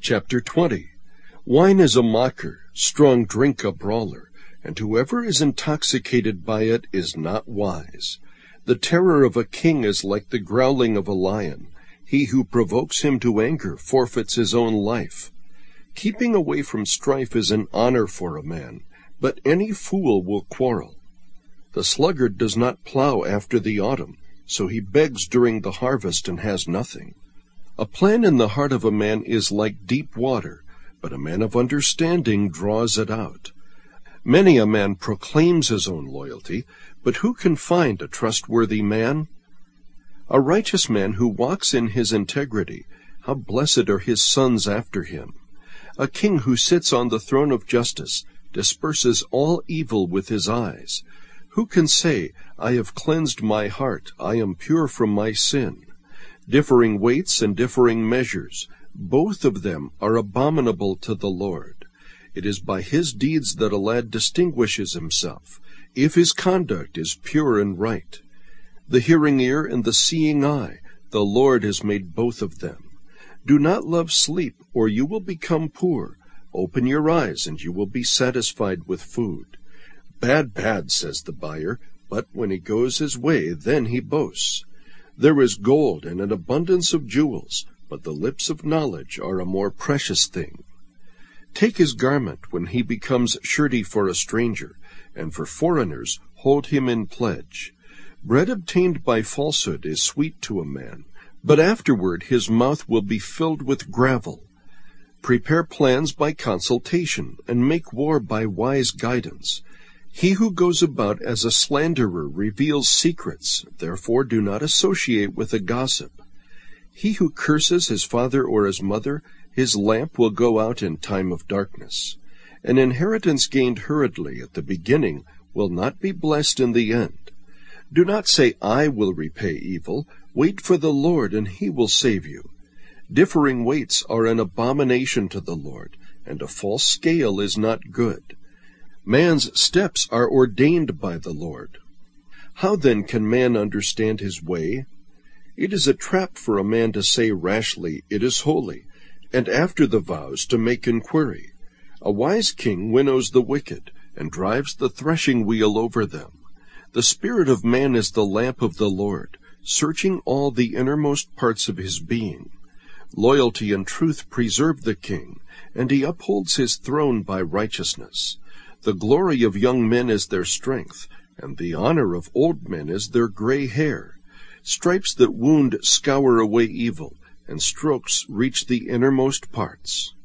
Chapter 20. Wine is a mocker, strong drink a brawler, and whoever is intoxicated by it is not wise. The terror of a king is like the growling of a lion. He who provokes him to anger forfeits his own life. Keeping away from strife is an honor for a man, but any fool will quarrel. The sluggard does not plow after the autumn, so he begs during the harvest and has nothing. A plan in the heart of a man is like deep water, but a man of understanding draws it out. Many a man proclaims his own loyalty, but who can find a trustworthy man? A righteous man who walks in his integrity, how blessed are his sons after him. A king who sits on the throne of justice disperses all evil with his eyes. Who can say, I have cleansed my heart, I am pure from my sin? Differing weights and differing measures, both of them are abominable to the Lord. It is by his deeds that a lad distinguishes himself, if his conduct is pure and right. The hearing ear and the seeing eye, the Lord has made both of them. Do not love sleep, or you will become poor. Open your eyes, and you will be satisfied with food. Bad, bad, says the buyer, but when he goes his way, then he boasts. There is gold and an abundance of jewels, but the lips of knowledge are a more precious thing. Take his garment when he becomes surety for a stranger, and for foreigners hold him in pledge. Bread obtained by falsehood is sweet to a man, but afterward his mouth will be filled with gravel. Prepare plans by consultation, and make war by wise guidance. He who goes about as a slanderer reveals secrets, therefore do not associate with a gossip. He who curses his father or his mother, his lamp will go out in time of darkness. An inheritance gained hurriedly at the beginning will not be blessed in the end. Do not say, I will repay evil. Wait for the Lord, and he will save you. Differing weights are an abomination to the Lord, and a false scale is not good. Man's steps are ordained by the Lord. How then can man understand his way? It is a trap for a man to say rashly, it is holy, and after the vows to make inquiry. A wise king winnows the wicked, and drives the threshing wheel over them. The spirit of man is the lamp of the Lord, searching all the innermost parts of his being. Loyalty and truth preserve the king, and he upholds his throne by righteousness. The glory of young men is their strength, and the honor of old men is their gray hair. Stripes that wound scour away evil, and strokes reach the innermost parts.